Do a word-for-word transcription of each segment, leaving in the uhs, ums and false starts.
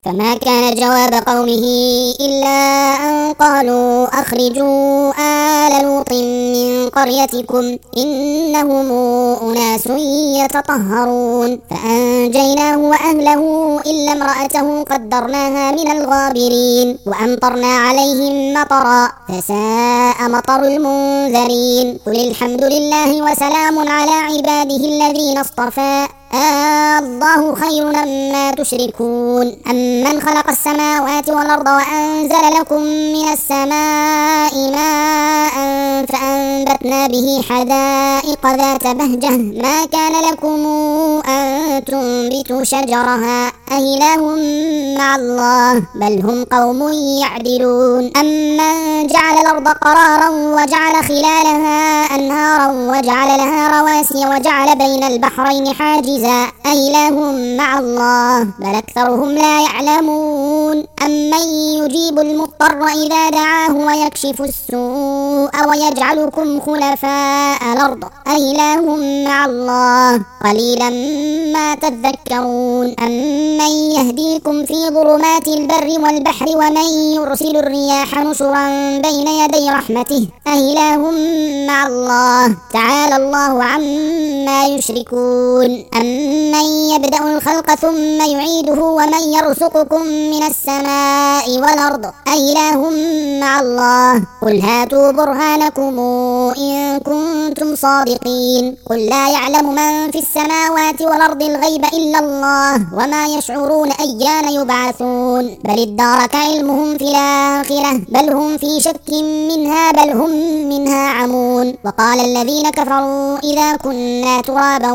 فما كان جواب قومه إلا أن قالوا أخرجوا آل لوط من قريتكم إنهم أناس يتطهرون فأنجيناه وأهله إلا امرأته قدرناها من الغابرين وأمطرنا عليهم مطرا فساء مطر المنذرين قل الحمد لله وسلام على عباده الذين اصطفى آه الله خير مما تشركون أمن خلق السماوات والأرض وأنزل لكم من السماء ماء فأنبتنا به حدائق ذات بهجة ما كان لكم أن تنبتوا شجرها أإله مع الله بل هم قوم يعدلون أمن جعل الأرض قرارا وجعل خلالها أنهارا وجعل لها رواسي وجعل بين البحرين حاجزا أإله مع الله بل أكثرهم لا يعلمون أمن يجيب المضطر إذا دعاه ويكشف السوء ويجعلكم خلفاء الأرض أإله مع الله قليلا ما تذكرون أمن يهديكم في ظلمات البر والبحر ومن يرسل الرياح نشرا بين يدي رحمته أإله مع الله تعالى الله عما يشركون أمن يبدأ الخلق ثم يعيده ومن يرزقكم من السماء والأرض أإله مع الله قل هاتوا برهانكم إن كنتم صادقين قل لا يعلم من في السماوات والأرض الغيب إلا الله وما يشعرون أيان يبعثون بل ادارك علمهم في الآخرة بل هم في شك منها بل هم منها عمون وقال الذين كفروا إذا كنا ترابا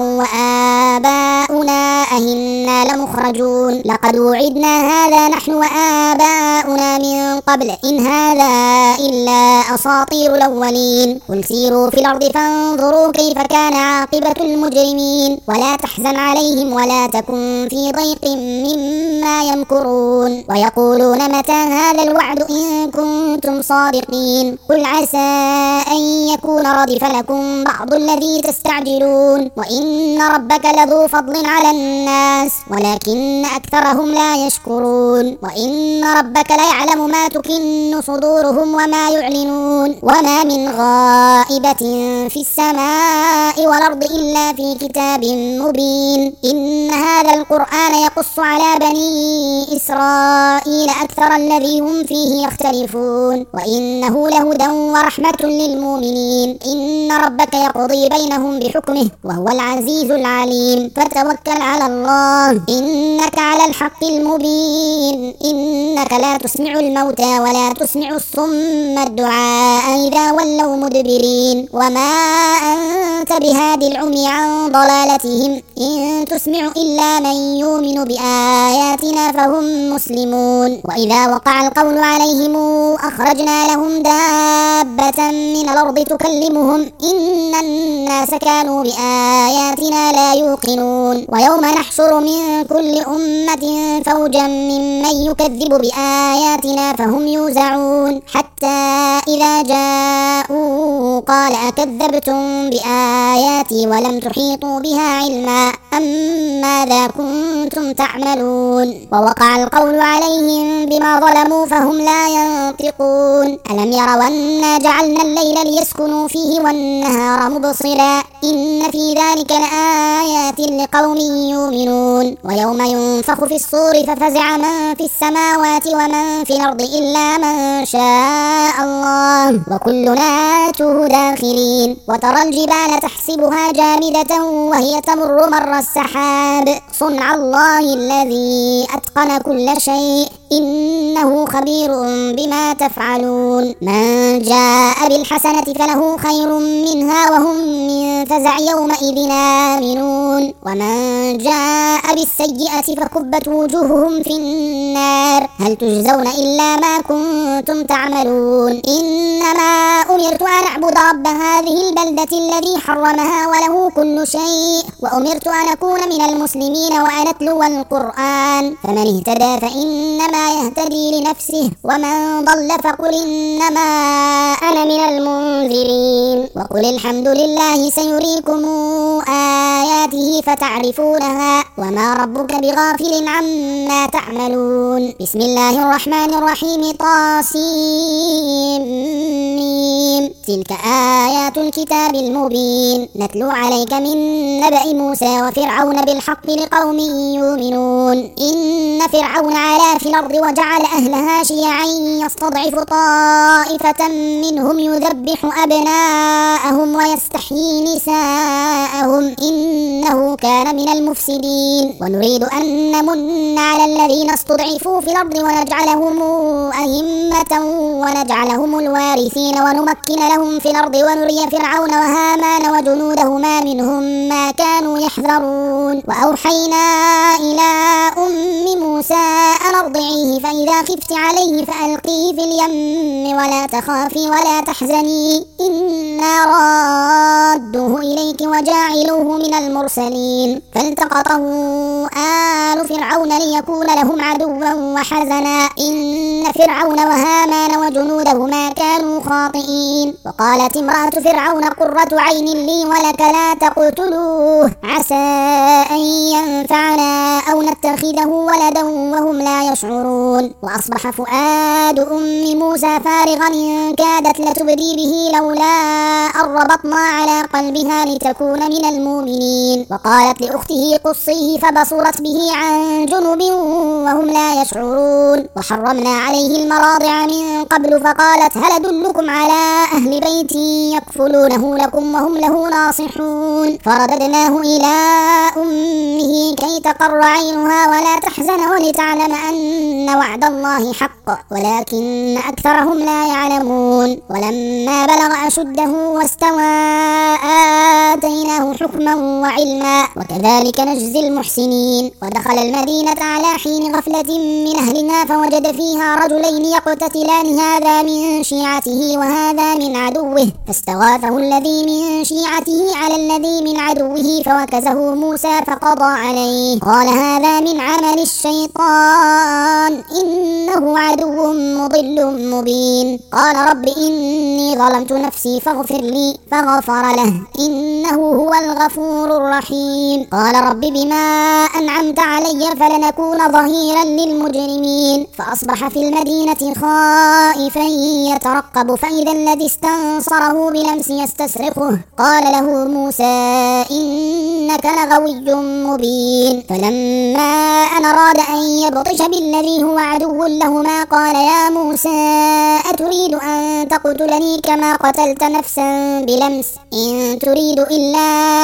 وآباؤنا أهنا لمخرجون لقد وعدنا هذا نحن وآباؤنا من قبل إن هذا إلا أساطير الأولين قل سيروا في الأرض فانظروا كيف كان عاقبة المجرمين ولا تحزن عليهم ولا تكن في ضيق مما يمكرون ويقولون متى هذا الوعد إن كنتم صادقين قل عسى أن يكون ردف لكم بعض الذي تستعجلون وإن ربك لذو فضل على الناس ولكن أكثرهم لا يشكرون وإن ربك ليعلم ما تكن صدورهم وما يعلنون وما من غائبة في السماء والأرض إلا في كتاب مبين إن هذا القرآن يقص على بني إسرائيل أكثر الذي هم فيه يختلفون وإنه لهدى ورحمة للمؤمنين إن ربك يقضي بينهم بحكمه وهو العزيز العليم فتوكل على الله إنك على الحق المبين إنك لا تسمع الموتى ولا تسمع الصم الدعاء إذا ولوا مدبرين وما أنت بهادي العمي عن ضلالتهم إن تسمع إلا من يؤمن بآياتنا فهم مسلمون وإذا وقع القول عليهم أخرجنا لهم دابة من الأرض تكلمهم إن الناس كانوا بآياتنا لا يوقنون ويوم نحشر من كل أمة فوجا ممن يكذب بآياتنا فهم يوزعون حتى إذا جاءوا قال أكذبتم بآياتي ولم تحيطوا بها علما أم ماذا كنتم تعملون ووقع القول عليهم بما ظلموا فهم لا ينطقون ألم يروا أنا جعلنا الليل ليسكنوا فيه والنهار مبصرا إن في ذلك لآيات لقوم يؤمنون ويوم ينفخ في الصور ففزع من في السماوات ومن في الأرض إلا من شاء الله وكلنا آتوه داخرين وترى الجبال تحسبها جامدة وهي تمر مر السحاب صنع الله الذي أتقن كل شيء إنه خبير بما تفعلون من جاء بالحسنة فله خير منها وهم من فزع يومئذ آمنون ومن جاء بالسيئة فكبت وجوههم في النار هل تجزون إلا ما كنتم تعملون إنما أمرت أن أعبد رب هذه البلدة الذي حرمها وله كل شيء وأمرت أن أكون من المسلمين وأن أتلو القرآن فمن اهتدى فإنما إنما يهتدي لنفسه ومن ضل فقل إنما أنا من المنذرين وقل الحمد لله سيريكم آياته فتعرفونها وما ربك بغافل عما تعملون. بسم الله الرحمن الرحيم. طاسيم. تلك آيات الكتاب المبين نتلو عليك من نبأ موسى وفرعون بالحق لقوم يؤمنون. إن فرعون علا في الأرض وجعل أهلها شيعا يستضعف طائفة منهم يذبح أبناءهم ويستحيي نساءهم إنه كان من المفسدين. ونريد أن نمن على الذين استضعفوا في الأرض ونجعلهم أئمة ونجعلهم الوارثين ونمكن لهم في الأرض ونري فرعون وهامان وجنودهما منهم ما كانوا يحذرون. وأوحينا إلى أم موسى أن أرضعيه فإذا خفت عليه فألقيه في اليم ولا تخافي ولا تحزني إنا رادوه إليك وجاعلوه من المرسلين. فالتقطه آل فرعون ليكون لهم عدوا وحزنا إن فرعون وهامان وجنودهما كانوا خاطئين. وقالت امرأة فرعون قرة عين لي ولك لا تقتلوه عسى أن ينفعنا أو نتخذه ولدا وهم لا يشعرون. وأصبح فؤاد أم موسى فارغا إن كادت لتبدي به لولا أن ربطنا على قلبها لتكون من المؤمنين. وقالت لأخته قصيه فبصرت به عن جنب وهم لا يشعرون. وحرمنا عليه المراضع من قبل فقالت هل أدلكم على أهل بيت يكفلونه لكم وهم له ناصحون. فرددناه إلى أمه كي تقر عينها ولا تحزن ولتعلم أن وعد الله حق ولكن أكثرهم لا يعلمون. ولما بلغ أشده واستوى آتيناه حكما وعلما وكذلك نجزي المحسنين. ودخل المدينة على حين غفلة من أهلها فوجد فيها رجلين يقتتلان هذا من شيعته وهذا من عدوه فاستغاثه الذي من شيعته على الذي من عدوه فوكزه موسى فقضى عليه قال هذا من عمل الشيطان إنه عدو مضل مبين. قال رب إني ظلمت نفسي فاغفر لي فغفر له إنه هو الغفور الرحيم. قال رب بما أنعمت علي فلنكون ظهيرا للمجرمين. فأصبح في المدينة خائفا يترقب فإذا الذي استنصره بلمس يستصرخه قال له موسى إنك لغوي مبين. فلما أن أراد أن يبطش بالذي هو عدو لهما قال يا موسى أتريد أن تقتلني كما قتلت نفسا بلمس إن تريد إلا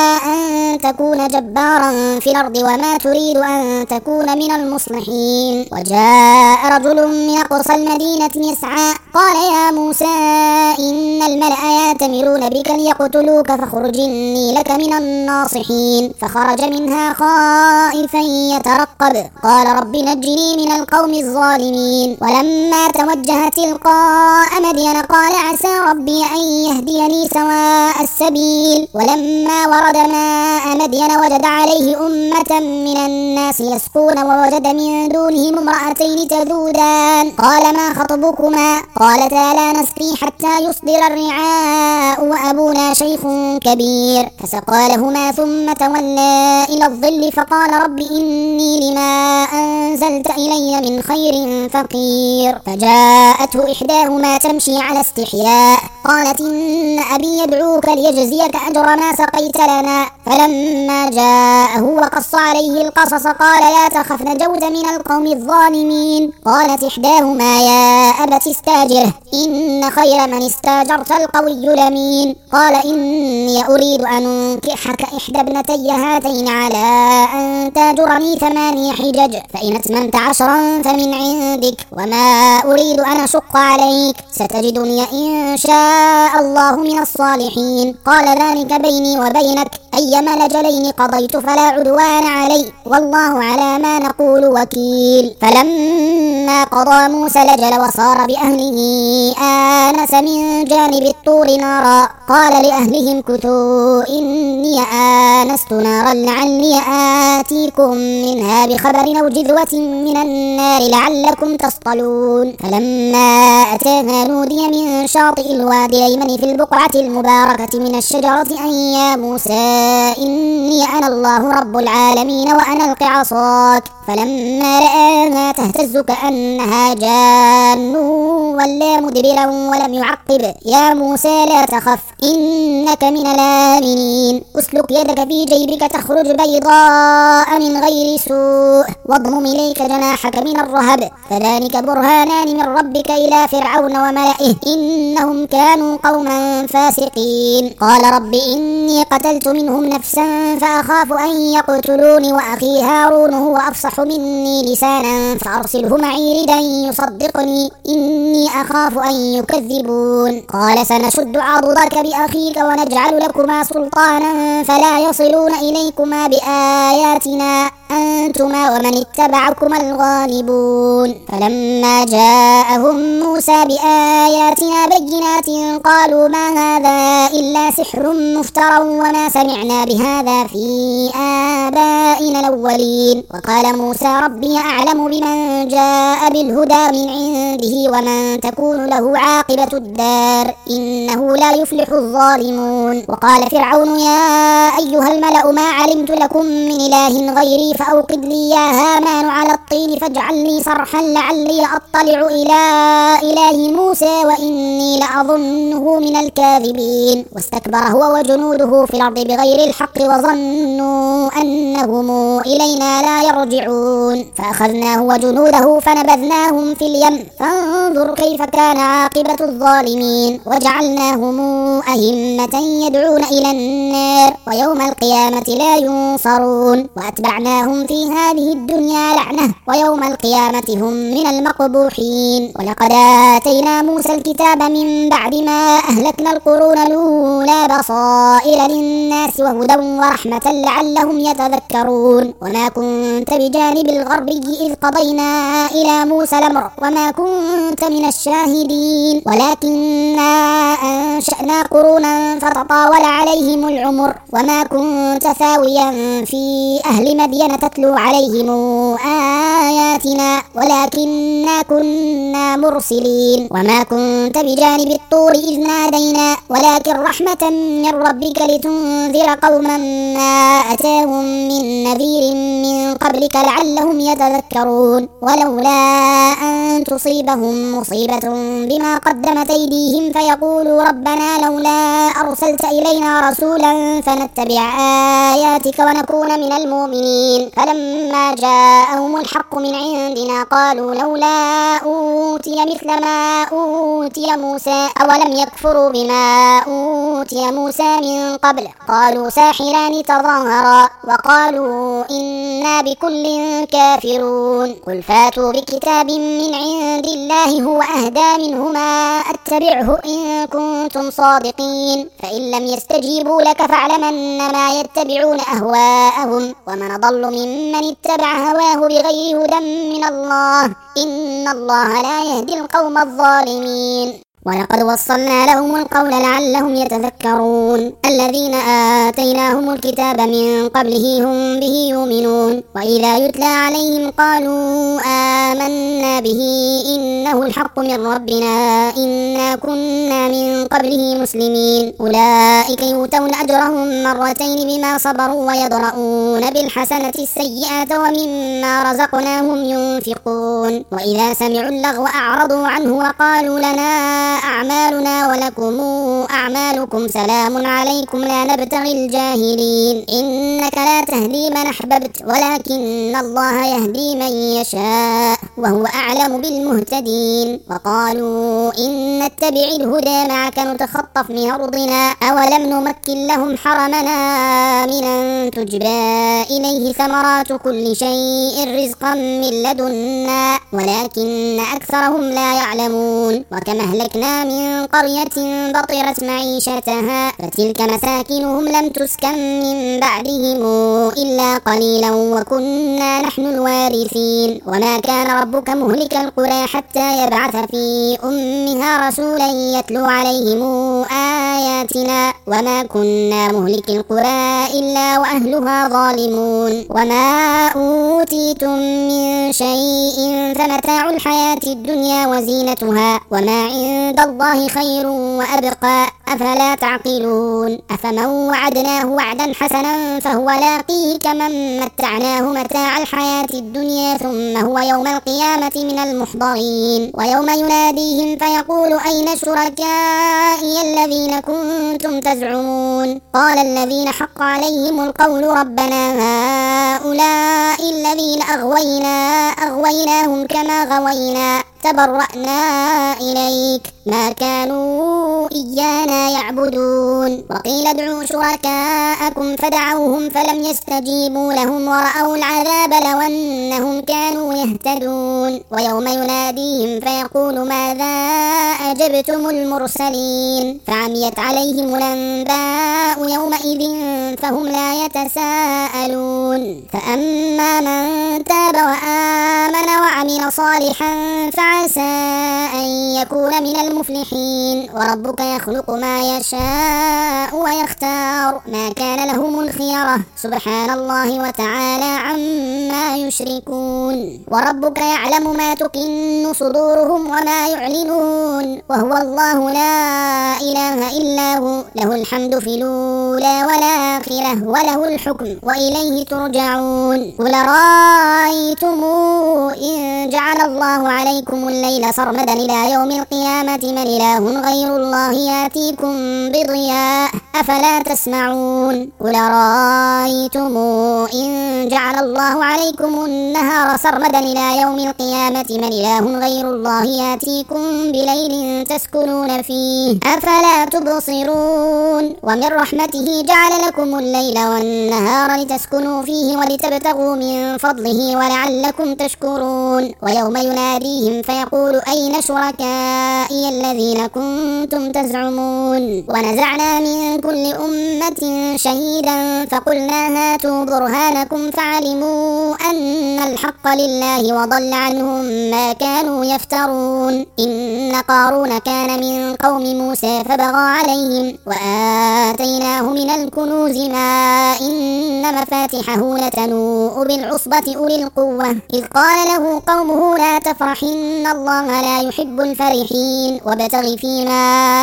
أن تكون جبارا في الأرض وما تريد أن تكون من المصلحين. وجاء رجل من أقصى المدينة يسعى قال يا موسى إن الملأ يأتمرون بك ليقتلوك فاخرج إني لك من الناصحين. فخرج منها خائفا يترقب قال رب نجني من القوم الظالمين. ولما توجه تلقاء مدين قال عسى ربي أن يهديني سواء السبيل. ولما ورد ماء مدين وجد عليه أمة من الناس يسقون ووجد من دونهم امرأتين تذودان قال ما خطبكما قالتا لا نسقي حتى يصدر الرعاء وأبونا شيخ كبير. فسقى لهما ثم تولى إلى الظل فقال رب إني لما أنزلت إلي من خير فقير. فجاءته إحداهما تمشي على استحياء قالت إن أبي يدعوك ليجزيك أجر ما سقيت لنا. فلما جاءه وقص عليه القصص قال لا تخف نجوت من القوم الظالمين. قالت إحداهما يا أبت استاجره إن خير من استاجرت القوي الأمين. قال إني أريد أن أنكحك إحدى ابنتي هاتين على أن تاجرني ثماني حجج فإن أتممت عشرا فمن عندك وما أريد أن أشق عليك ستجدني إن شاء الله من الصالحين. قال ذلك بيني وبينك أيما الأجلين قضيت فلا عدوان علي والله على ما نقول وكيل. فلما قضى موسى الأجل وصار بأهله إني آنس من جانب الطور نارا قال لأهلهم كثوا إني آنست نارا لعلي آتيكم منها بخبر أو جذوة من النار لعلكم تصطلون فلما أتاها نودي من شاطئ الوادي الأيمن في البقعة المباركة من الشجرة أن يا موسى إني أنا الله رب العالمين وأن ألق عصاك فلما رآها تهتز كأنها جان ولا مدبرا ولم يعقب يا موسى لا تخف إنك من الآمنين أسلك يدك في جيبك تخرج بيضاء من غير سوء واضمم إليك جناحك من الرهب فذلك برهانان من ربك إلى فرعون وملئه إنهم كانوا قوما فاسقين قال رب إني قتلت منهم نفسا فأخاف أن يقتلوني وأخي هارون هو أفصح مني لسانا فأرسله معي ردا يصدقني إني أخاف أن يكذبون قال سنشد عضدك بأخيك ونجعل لكما سلطانا فلا يصلون إليكما بآياتنا أنتما ومن اتبعكما الغالبون فلما جاءهم موسى بآياتنا بينات قالوا ما هذا إلا سحر مفترى وما سمعنا بهذا في آبائنا الأولين وقال موسى ربي أعلم بمن جاء بالهدى من عنده ومن تكون له عاقبة الدار إنه لا يفلح الظالمون وقال فرعون يا أيها الملأ ما علمت لكم من إله غيري فأوقد لي يا هامان على الطين فاجعل لي صرحا لعلي أطلع إلى إله موسى وإني لأظنه من الكاذبين واستكبر هو وجنوده في الأرض بغير الحق وظنوا أنهم إلينا لا يرجعون فأخذناه وجنوده فنبذناهم في اليم فانظر كيف كان عاقبة الظالمين وجعلناهم أئمة يدعون إلى النار ويوم القيامة لا ينصرون وأتبعناهم في هذه الدنيا لعنة ويوم القيامة هم من المقبوحين ولقد آتينا موسى الكتاب من بعد ما أهلكنا القرون الأولى بصائر للناس وهدى ورحمة لعلهم يتذكرون وما كنت بجانب الغربي إذ قضينا إلى موسى الأمر وما كنت من الشاهدين ولكننا أنشأنا قرونا فتطاول عليهم العمر وما كنت ثاويا في أهل مدين تتلو عليهم آياتنا ولكننا كنا مرسلين وما كنت بجانب الطور إذ نادينا ولكن رحمة من ربك لتنذر قوما ما أتاهم من نذير من قبلك لعلهم يتذكرون ولولا أن تصيبهم مصيبة بما قدمت أيديهم فيقولوا ربنا لولا أرسلت إلينا رسولا فنتبع آياتك ونكون من المؤمنين فلما جاءهم الحق من عندنا قالوا لولا أوتي مثل ما أوتي موسى أولم يكفروا بما أوتي موسى من قبل قالوا ساحران تظاهرا وقالوا إنا بكل كافرون قل فاتوا بكتاب من عند الله هو أهدى منهما أتبعه إن كنتم صادقين فإن لم يستجيبوا لك فاعلم أنما يتبعون أهواءهم ومن ضل ممن اتبع هواه بغير هدى من الله إن الله لا يهدي القوم الظالمين ولقد وصلنا لهم القول لعلهم يتذكرون الذين آتيناهم الكتاب من قبله هم به يؤمنون وإذا يتلى عليهم قالوا آمنا به إنه الحق من ربنا إنا كنا من قبله مسلمين أولئك يؤتون أجرهم مرتين بما صبروا ويدرؤون بالحسنة السيئة ومما رزقناهم ينفقون وإذا سمعوا اللغو أعرضوا عنه وقالوا لنا أعمالنا ولكم أعمالكم سلام عليكم لا نبتغي الجاهلين إنك لا تهدي من أحببت ولكن الله يهدي من يشاء وهو أعلم بالمهتدين وقالوا إن نتبع الهدى معك نتخطف من أرضنا أولم نمكن لهم حرمنا آمنا تجبى إليه ثمرات كل شيء رزقا من لدنا ولكن أكثرهم لا يعلمون وكما أهلكنا من قرية بطرت معيشتها فتلك مساكنهم لم تسكن من بعدهم إلا قليلا وكنا نحن الوارثين وما كان ربك مهلك القرى حتى يبعث في أمها رسولا يتلو عليهم آياتنا وما كنا مهلك القرى إلا وأهلها ظالمون وما أوتيتم من شيء فمتاع الحياة الدنيا وزينتها وما عند الله خير وأبقى أفلا تعقلون أفمن وعدناه وعدا حسنا فهو لاقيه كمن متعناه متاع الحياة الدنيا ثم هو يوم القيامة من المحضرين ويوم يناديهم فيقول أين شركائي الذين كنتم تزعمون قال الذين حق عليهم القول ربنا هؤلاء الذين أغوينا أغويناهم كما غوينا تبرأنا إليك ما كانوا إيانا يعبدون وقيل ادعوا شركاءكم فدعوهم فلم يستجيبوا لهم ورأوا العذاب لو أنهم كانوا يهتدون ويوم يناديهم فيقول ماذا أجبتم المرسلين فعميت عليهم الأنباء يومئذ فهم لا يتساءلون فأما من تاب وآمن وعمل صالحا فعسى أن يكون من المفلحين وربك يخلق ما يشاء ويختار ما كان لهم الخيرة سبحان الله وتعالى عما يشركون وربك يعلم ما تكن صدورهم وما يعلنون وهو الله لا إله إلا هو له الحمد في الأولى والآخرة وله الحكم وإليه ترجعون قل رأيتم إن جعل الله عليكم الليل سرمدا إلى يوم القيامة من إله غير الله ياتيكم بضياء أفلا تسمعون قل رأيتم إن جعل الله عليكم النهار سرمدا إلى يوم القيامة من إله غير الله ياتيكم بليل تسكنون فيه أفلا تبصرون ومن رحمته جعل لكم الليل والنهار لتسكنوا فيه ولتبتغوا من فضله ولعلكم تشكرون ويوم يناديهم فيقول أين شركائي الذين كنتم تزعمون ونزعنا من كل أمة شهيدا فقلنا هاتوا برهانكم فعلموا أن الحق لله وضل عنهم ما كانوا يفترون إن قارون كان من قوم موسى فبغى عليهم وآتيناه من الكنوز ما إن مفاتحه لتنوء بالعصبة أولي القوة إذ قال له قومه لا تفرح إن الله لا يحب الفرحين وابتغ فيما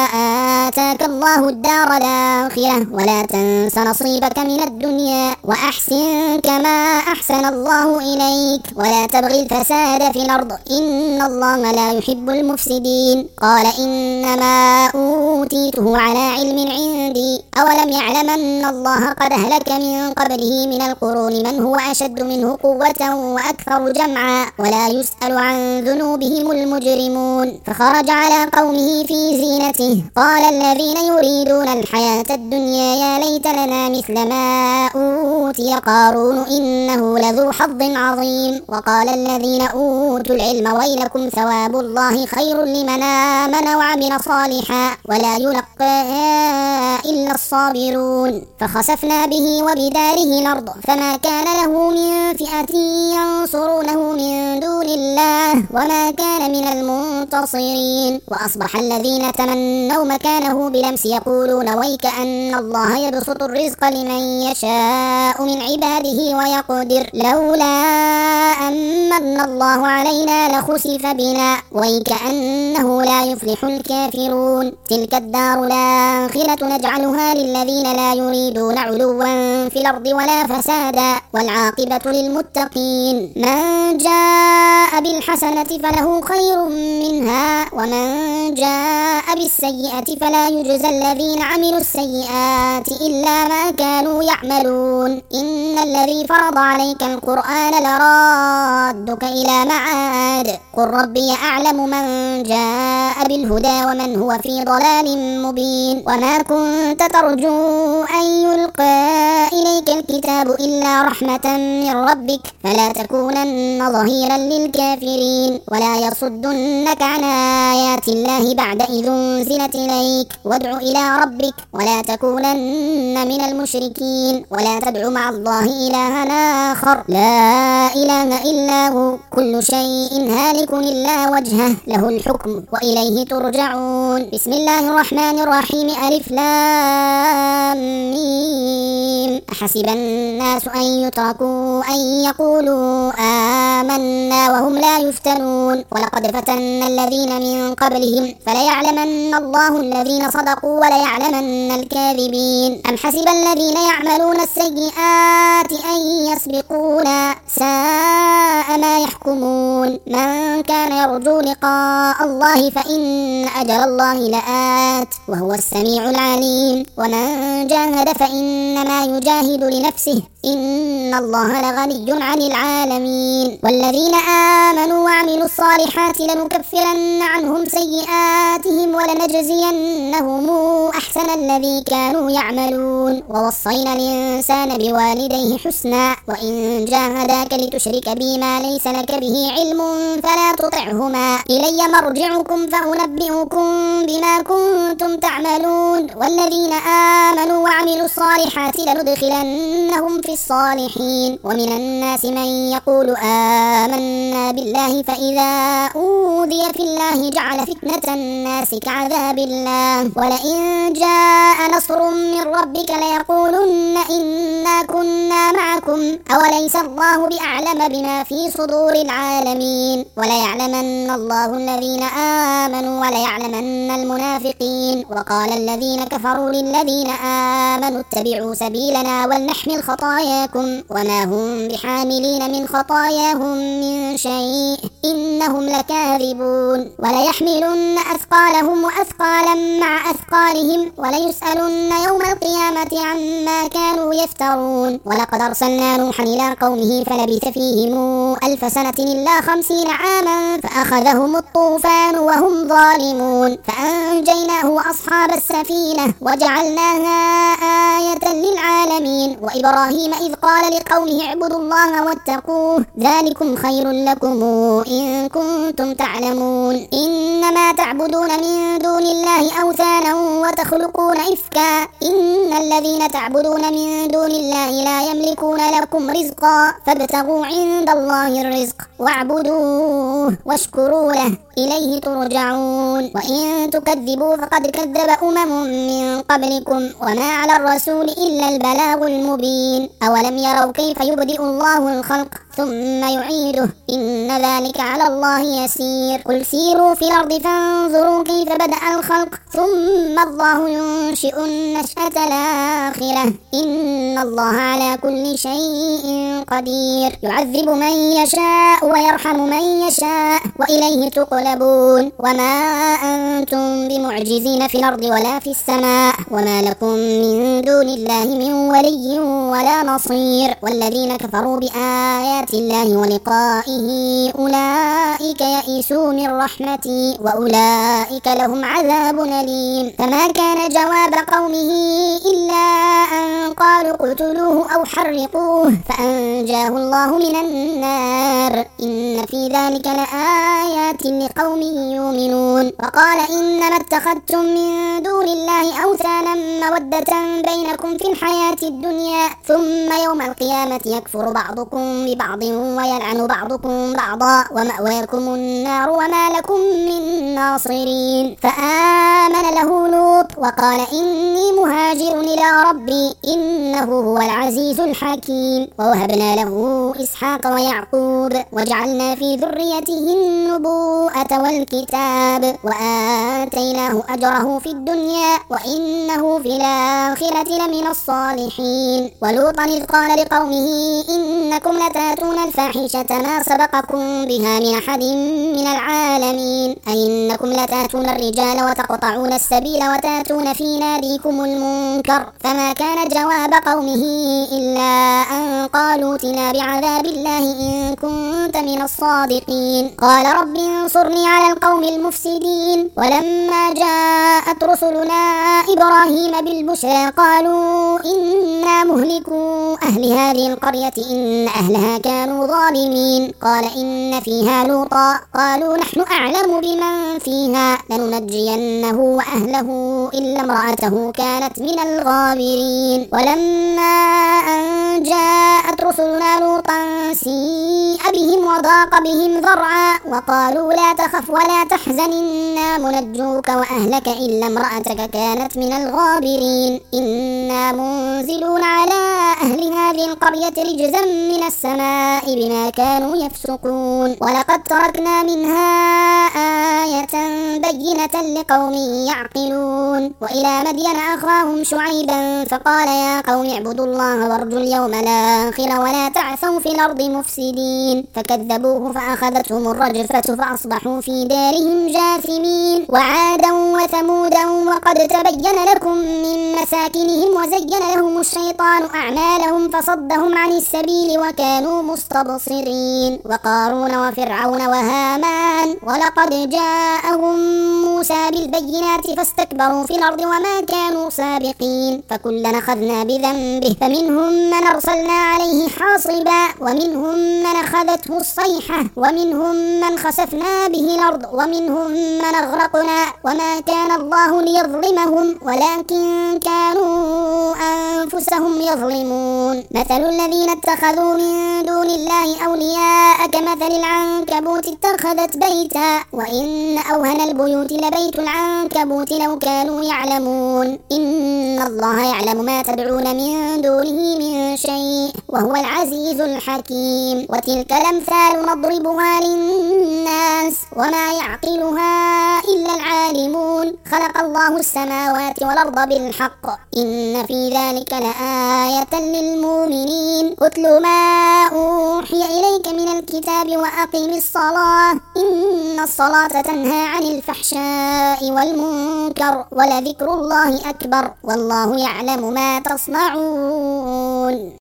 آتاك الله الدار الآخرة ولا تنس نصيبك من الدنيا وأحسن كما أحسن الله إليك ولا تبغي الفساد في الأرض إن الله لا يحب المفسدين قال إنما أوتيته على علم عندي أولم يعلم أن الله قد أهلك من قبله من القرون من هو أشد منه قوة وأكثر جمعا ولا يسأل عن ذنوبهم المجرمون فخرج على قومه في زينته قال الذين يريدون الحياة الدنيا يا ليت لنا مثل ما أوتي قارون إنه لذو حظ عظيم وقال الذين أوتوا العلم ويلكم ثواب الله خير لمن آمن وعمل صالحا ولا يلقاها إلا الصابرون فخسفنا به وبداره الأرض فما كان له من فئة ينصرونه من دون الله وما كان من المنتصرين وأصبح الذين تمنوا مكانه بلمس يقولون ويك أن الله يبسط الرزق لمن يشاء من عباده ويقدر لولا أمن الله علينا لخسف بنا ويك أنه لا يفلح الكافرون تلك الدار الآخرة نجعلها للذين لا يريدون علوا في الأرض ولا فسادا والعاقبة للمتقين من جاء بالحسنة فله خير منها ومن جاء بالسيئة فلا يجزى الذين عملوا السيئات إلا ما كانوا يعملون إن الذي فرض عليك القرآن لرادك إلى معاد قل ربي أعلم من جاء بالهدى ومن هو في ضلال مبين وما كنت ترجو أن يلقى إليك الكتاب إلا رحمة من ربك فلا تكونن ظهيرا للكافرين ولا لا يصدنك عن آيات الله بعد إذ أنزلت إليك وادع إلى ربك ولا تكونن من المشركين ولا تدع مع الله إلها آخر لا إله إلا هو كل شيء هالك إلا وجهه له الحكم وإليه ترجعون. بسم الله الرحمن الرحيم. ألف لام ميم. أحسب الناس أن يتركوا أن يقولوا آمنا وهم لا يفتنون ولقد فتنا الذين من قبلهم فليعلمن الله الذين صدقوا وليعلمن الكاذبين. أم حسب الذين يعملون السيئات أن يسبقونا ساء ما يحكمون. من كان يرجو لقاء الله فإن أجل الله لآت وهو السميع العليم. ومن جاهد فإنما يجاهد لنفسه إن الله لغني عن العالمين. والذين آمنوا وعملوا الصالحات لنكفرن عنهم سيئاتهم ولنجزينهم أحسن الذي كانوا يعملون. ووصينا الإنسان بوالديه حسنا وإن جاهداك لتشرك بي ما ليس لك به علم فلا تطعهما إلي مرجعكم فأنبئكم بما كنتم تعملون. والذين آمنوا وعملوا الصالحات لندخلنهم في الصالحين. ومن الناس من يقول آمنا بالله فإذا أوذي في الله جعل فتنة الناس كعذاب الله ولئن جاء نصر من ربك ليقولن إنا كنا معكم أوليس الله بأعلم بما في صدور العالمين. وليعلمن الله الذين آمنوا وليعلمن المنافقين. وقال الذين كفروا للذين آمنوا اتبعوا سبيلنا ولنحمل خطاياكم وما هم بحاملين من خطاياهم من شيء إنهم لكاذبون. وليحملن أثقالهم وأثقالا مع أثقالهم وليسألن يوم القيامة عما كانوا يفترون. ولقد أرسلنا نوحا إلى قومه فلبث فيهم ألف سنة إلا خمسين عاما فأخذهم الطوفان وهم ظالمون فأنجيناه وأصحاب السفينة وجعلناها آية للعالمين. وإبراهيم إذ قال لقومه اعبدوا الله واتقوه ذلكم خير لكم إن كنتم تعلمون. إنما تعبدون من دون الله أوثانا وتخلقون إفكا إن الذين تعبدون من دون الله لا يملكون لكم رزقا فابتغوا عند الله الرزق واعبدوه واشكروا له إليه ترجعون. وإن تكذبوا فقد كذب أمم من قبلكم وما على الرسول إلا البلاغ المبين. أولم يروا كيف يبدئ الله الخلق ثم يعيده إن ذلك على الله يسير. قل سيروا في الأرض فانظروا كيف بدأ الخلق ثم الله ينشئ النشأة الآخرة إن الله على كل شيء قدير. يعذب من يشاء ويرحم من يشاء وإليه تقلبون. وما أنتم بمعجزين في الأرض ولا في السماء وما لكم من دون الله من ولي ولا نصير. والذين كفروا بآيات الله ولقائه أولئك يئسوا من رحمتي وأولئك لهم عذاب أليم. فما كان جواب قومه إلا أن قالوا اقتلوه أو حرقوه فأنجاه الله من النار إن في ذلك لآيات لقوم يؤمنون. وقال إنما اتخذتم من دون الله أوثانا مودة بينكم في الحياة الدنيا ثم يوم القيامة يكفر بعضكم ببعض ويلعن بعضكم بعضا ومأواكم النار وما لكم من ناصرين. فآمن له لوط وقال إني مهاجر إلى ربي إنه هو العزيز الحكيم. ووهبنا له إسحاق ويعقوب وجعلنا في ذريته النبوءة والكتاب وآتيناه أجره في الدنيا وإنه في الآخرة لمن الصالحين. ولوطا إذ قال لقومه إنكم لتاتون الفاحشة ما سبقكم بها من أحد من العالمين أئنكم أئنكم لتأتون الرجال وتقطعون السبيل وتأتون في ناديكم المنكر. فما كان جواب قومه إلا أن قالوا ائتنا بعذاب الله إن كنت من الصادقين. قال رب انصرني على القوم المفسدين. ولما جاءت رسلنا إبراهيم بالبشرى قالوا إنا مهلكو أهل هذه القرية إن أهلها كانوا ظالمين. قال إن فيها لوطا قالوا نحن أعلم بمن فيها لننجينه وأهله إلا امرأته كانت من الغابرين. ولما أن جاءت رسلنا لوطا سيء بهم وضاق بهم ذرعا وقالوا لا تخف ولا تحزن إنا منجوك وأهلك إلا امرأتك كانت من الغابرين. إنا منزلون على أهل هذه القرية رجزا من السماء بما كانوا يفسقون. ولقد تركنا منها آية بينة لقوم يعقلون. وإلى مدين أخاهم شعيبا فقال يا قوم اعبدوا الله وارجوا اليوم الآخر ولا تعثوا في الأرض مفسدين. فكذبوه فأخذتهم الرجفة فأصبحوا في دارهم جاثمين. وعادا وثمودا وقد تبين لكم من مساكنهم وزين لهم الشيطان أعمالهم فصدهم عن السبيل وكانوا مستبصرين. وقارون وفرعون وهامان ولقد جاءهم موسى بالبينات فاستكبروا في الأرض وما كانوا سابقين. فكلا أخذنا بذنبه فمنهم من أرسلنا عليه حاصبا ومنهم من أخذته الصيحة ومنهم من خسفنا به الأرض ومنهم من أغرقنا وما كان الله ليظلمهم ولكن كانوا أنفسهم يظلمون. مثل الذين اتخذوا من دون الله أولياء كمثل العنكبوت اتخذت بيتا وإن أوهن البيوت لبيت العنكبوت لو كانوا يعلمون. إن الله يعلم ما تدعون من دونه من شيء وهو العزيز الحكيم. وتلك الأمثال نضربها للناس وما يعقلها إلا العالمون. خلق الله السماوات والأرض بالحق إن في ذلك لآية للمؤمنين. اتل ما أوحي إليك من الكتاب وأقم الصلاة إن الصلاة تنهى عن الفحشاء والمنكر ولذكر الله أكبر والله يعلم ما تصنعون.